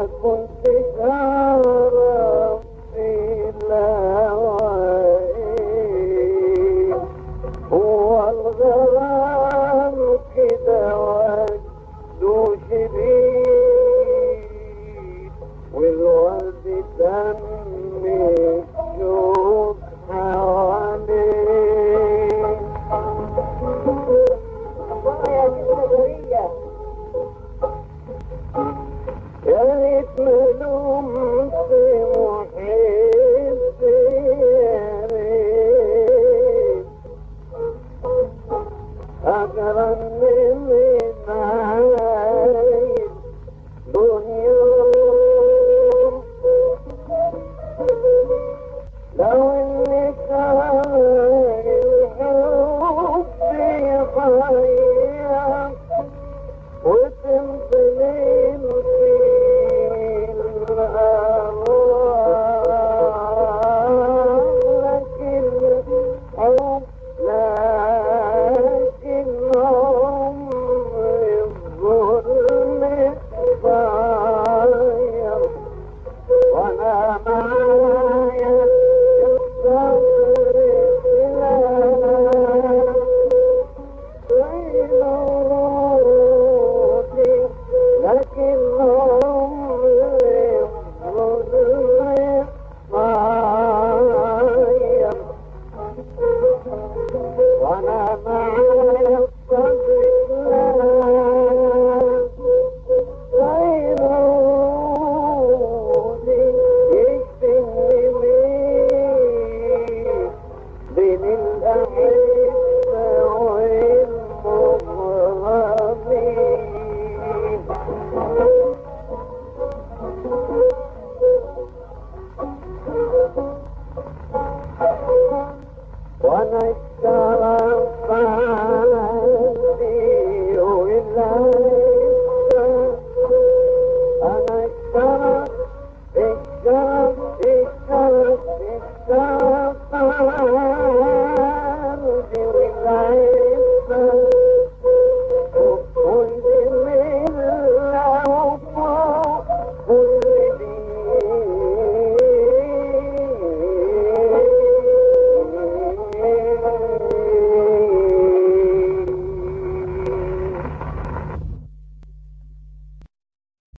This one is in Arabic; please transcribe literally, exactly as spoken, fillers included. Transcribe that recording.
كنت أعرف الهوائي هو الغرام كده وجده شديد والورد دم الشوق حواليه. يا ريت ملوم في محبي يا ريت أقرب من عين دنيا لو إني كان الحب يضيع وتمثلين في الأرواح لكن حب لكن عمر الظلم ضايع وأنا معايا الصبر لكن عمري الظلم ضايع وأنا معايا الصبر غير عودي يشتمني بين الأحبة والمغرمين. وانا اشترى قلبي ولا